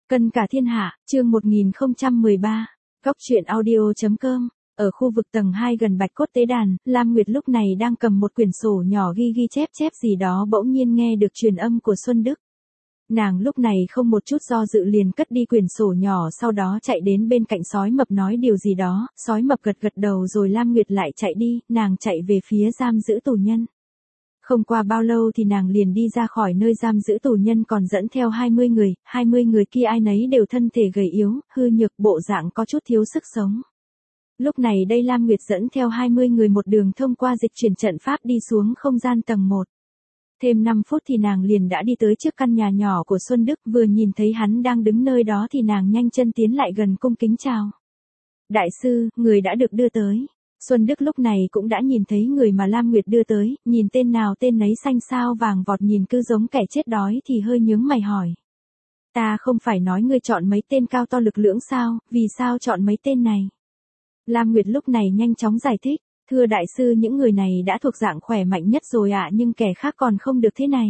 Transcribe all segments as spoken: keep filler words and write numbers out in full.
Cân cả thiên hạ, chương một nghìn không trăm mười ba, Góc truyện audio chấm com. Ở khu vực tầng hai gần Bạch Cốt Tế Đàn, Lam Nguyệt lúc này đang cầm một quyển sổ nhỏ ghi ghi chép chép gì đó, bỗng nhiên nghe được truyền âm của Xuân Đức. Nàng lúc này không một chút do dự liền cất đi quyển sổ nhỏ, sau đó chạy đến bên cạnh Sói Mập nói điều gì đó, Sói Mập gật gật đầu rồi Lam Nguyệt lại chạy đi, nàng chạy về phía giam giữ tù nhân. Không qua bao lâu thì nàng liền đi ra khỏi nơi giam giữ tù nhân, còn dẫn theo hai mươi người, hai mươi người kia ai nấy đều thân thể gầy yếu, hư nhược, bộ dạng có chút thiếu sức sống. Lúc này đây Lam Nguyệt dẫn theo hai mươi người một đường thông qua dịch chuyển trận pháp đi xuống không gian tầng một. Thêm năm phút thì nàng liền đã đi tới trước căn nhà nhỏ của Xuân Đức, vừa nhìn thấy hắn đang đứng nơi đó thì nàng nhanh chân tiến lại gần cung kính chào. Đại sư, người đã được đưa tới. Xuân Đức lúc này cũng đã nhìn thấy người mà Lam Nguyệt đưa tới, nhìn tên nào tên nấy xanh xao vàng vọt, nhìn cứ giống kẻ chết đói thì hơi nhướng mày hỏi. Ta không phải nói ngươi chọn mấy tên cao to lực lưỡng sao, vì sao chọn mấy tên này? Lam Nguyệt lúc này nhanh chóng giải thích, thưa đại sư, những người này đã thuộc dạng khỏe mạnh nhất rồi ạ, nhưng kẻ khác còn không được thế này.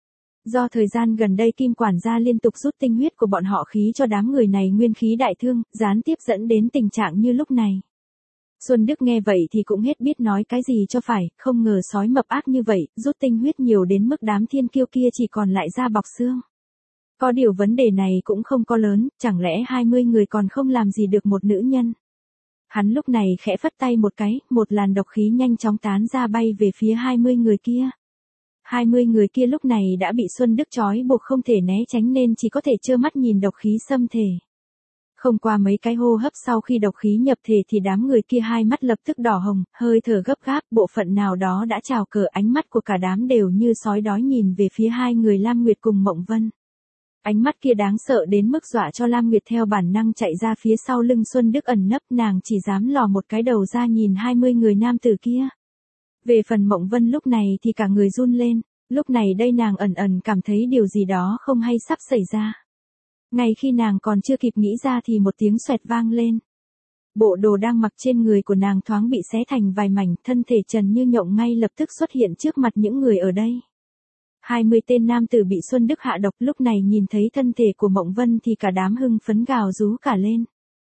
Do thời gian gần đây Kim quản gia liên tục rút tinh huyết của bọn họ khí cho đám người này nguyên khí đại thương, gián tiếp dẫn đến tình trạng như lúc này. Xuân Đức nghe vậy thì cũng hết biết nói cái gì cho phải, không ngờ Sói Mập ác như vậy, rút tinh huyết nhiều đến mức đám thiên kiêu kia chỉ còn lại da bọc xương. Có điều vấn đề này cũng không có lớn, chẳng lẽ hai mươi người còn không làm gì được một nữ nhân. Hắn lúc này khẽ phất tay một cái, một làn độc khí nhanh chóng tán ra bay về phía hai mươi người kia. hai mươi người kia lúc này đã bị Xuân Đức trói buộc không thể né tránh nên chỉ có thể trơ mắt nhìn độc khí xâm thể. Không qua mấy cái hô hấp sau khi độc khí nhập thể thì đám người kia hai mắt lập tức đỏ hồng, hơi thở gấp gáp, bộ phận nào đó đã trào cờ, ánh mắt của cả đám đều như sói đói nhìn về phía hai người Lam Nguyệt cùng Mộng Vân. Ánh mắt kia đáng sợ đến mức dọa cho Lam Nguyệt theo bản năng chạy ra phía sau lưng Xuân Đức ẩn nấp, nàng chỉ dám lò một cái đầu ra nhìn hai mươi người nam tử kia. Về phần Mộng Vân lúc này thì cả người run lên, lúc này đây nàng ẩn ẩn cảm thấy điều gì đó không hay sắp xảy ra. Ngay khi nàng còn chưa kịp nghĩ ra thì một tiếng xoẹt vang lên. Bộ đồ đang mặc trên người của nàng thoáng bị xé thành vài mảnh, thân thể trần như nhộng ngay lập tức xuất hiện trước mặt những người ở đây. hai mươi tên nam tử bị Xuân Đức hạ độc lúc này nhìn thấy thân thể của Mộng Vân thì cả đám hưng phấn gào rú cả lên.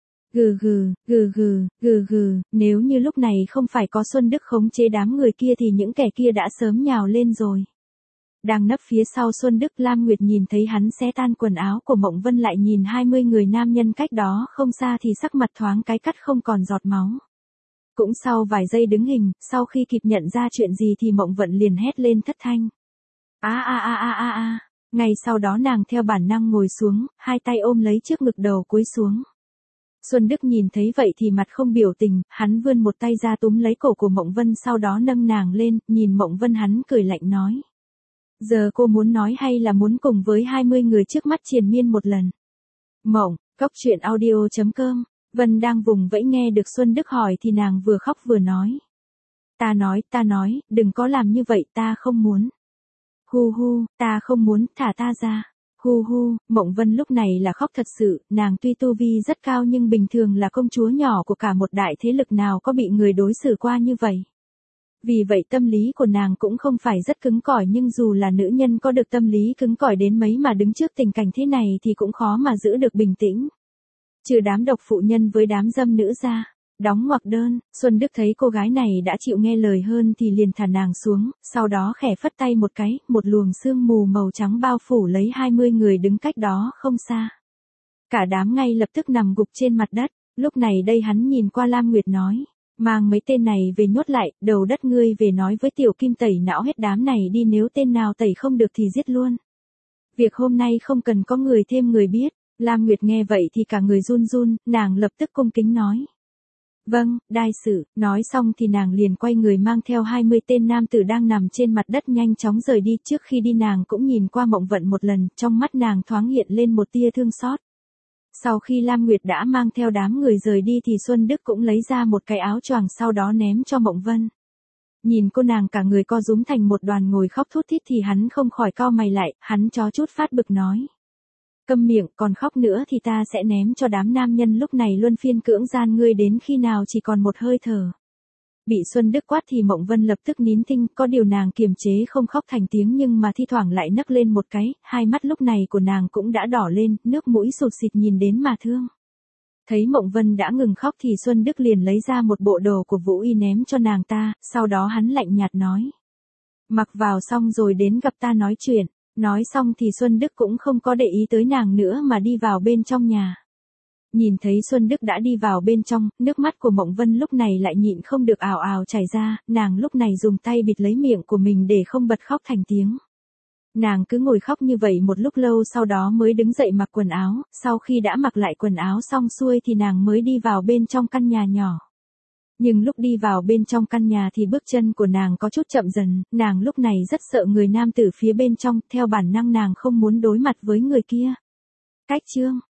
Gừ gừ, gừ gừ, gừ gừ, nếu như lúc này không phải có Xuân Đức khống chế đám người kia thì những kẻ kia đã sớm nhào lên rồi. Đang nấp phía sau Xuân Đức, Lam Nguyệt nhìn thấy hắn xé tan quần áo của Mộng Vân, lại nhìn hai mươi người nam nhân cách đó không xa thì sắc mặt thoáng cái cắt không còn giọt máu. Cũng sau vài giây đứng hình, sau khi kịp nhận ra chuyện gì thì Mộng Vân liền hét lên thất thanh. A a a a a a, ngay sau đó nàng theo bản năng ngồi xuống, hai tay ôm lấy trước ngực, đầu cúi xuống. Xuân Đức nhìn thấy vậy thì mặt không biểu tình, hắn vươn một tay ra túm lấy cổ của Mộng Vân, sau đó nâng nàng lên, nhìn Mộng Vân hắn cười lạnh nói. Giờ cô muốn nói hay là muốn cùng với hai mươi người trước mắt triền miên một lần? Mộng, Góc truyện audio chấm com. Vân đang vùng vẫy nghe được Xuân Đức hỏi thì nàng vừa khóc vừa nói. Ta nói, ta nói, đừng có làm như vậy, ta không muốn. Hu hu, ta không muốn, thả ta ra. Hu hu, Mộng Vân lúc này là khóc thật sự, nàng tuy tu vi rất cao nhưng bình thường là công chúa nhỏ của cả một đại thế lực, nào có bị người đối xử qua như vậy. Vì vậy tâm lý của nàng cũng không phải rất cứng cỏi, nhưng dù là nữ nhân có được tâm lý cứng cỏi đến mấy mà đứng trước tình cảnh thế này thì cũng khó mà giữ được bình tĩnh. Trừ đám độc phụ nhân với đám dâm nữ ra. Đóng ngoặc đơn, Xuân Đức thấy cô gái này đã chịu nghe lời hơn thì liền thả nàng xuống, sau đó khẽ phất tay một cái, một luồng sương mù màu trắng bao phủ lấy hai mươi người đứng cách đó không xa. Cả đám ngay lập tức nằm gục trên mặt đất, lúc này đây hắn nhìn qua Lam Nguyệt nói. Mang mấy tên này về nhốt lại, đầu đất ngươi về nói với Tiểu Kim tẩy não hết đám này đi, nếu tên nào tẩy không được thì giết luôn. Việc hôm nay không cần có người thêm người biết. Lam Nguyệt nghe vậy thì cả người run run, nàng lập tức cung kính nói. Vâng, đại sử, nói xong thì nàng liền quay người mang theo hai mươi tên nam tử đang nằm trên mặt đất nhanh chóng rời đi. Trước khi đi nàng cũng nhìn qua Mộng Vận một lần, trong mắt nàng thoáng hiện lên một tia thương xót. Sau khi Lam Nguyệt đã mang theo đám người rời đi thì Xuân Đức cũng lấy ra một cái áo choàng, sau đó ném cho Mộng Vân. Nhìn cô nàng cả người co rúm thành một đoàn ngồi khóc thút thít thì hắn không khỏi cau mày lại, hắn chó chút phát bực nói. Câm miệng, còn khóc nữa thì ta sẽ ném cho đám nam nhân lúc này luân phiên cưỡng gian ngươi đến khi nào chỉ còn một hơi thở. Bị Xuân Đức quát thì Mộng Vân lập tức nín thinh, có điều nàng kiềm chế không khóc thành tiếng nhưng mà thi thoảng lại nấc lên một cái, hai mắt lúc này của nàng cũng đã đỏ lên, nước mũi sụt sịt nhìn đến mà thương. Thấy Mộng Vân đã ngừng khóc thì Xuân Đức liền lấy ra một bộ đồ của Vũ Y ném cho nàng ta, sau đó hắn lạnh nhạt nói. Mặc vào xong rồi đến gặp ta nói chuyện. Nói xong thì Xuân Đức cũng không có để ý tới nàng nữa mà đi vào bên trong nhà. Nhìn thấy Xuân Đức đã đi vào bên trong, nước mắt của Mộng Vân lúc này lại nhịn không được ào ào chảy ra, nàng lúc này dùng tay bịt lấy miệng của mình để không bật khóc thành tiếng. Nàng cứ ngồi khóc như vậy một lúc lâu sau đó mới đứng dậy mặc quần áo, sau khi đã mặc lại quần áo xong xuôi thì nàng mới đi vào bên trong căn nhà nhỏ. Nhưng lúc đi vào bên trong căn nhà thì bước chân của nàng có chút chậm dần, nàng lúc này rất sợ người nam tử phía bên trong, theo bản năng nàng không muốn đối mặt với người kia. Cách chương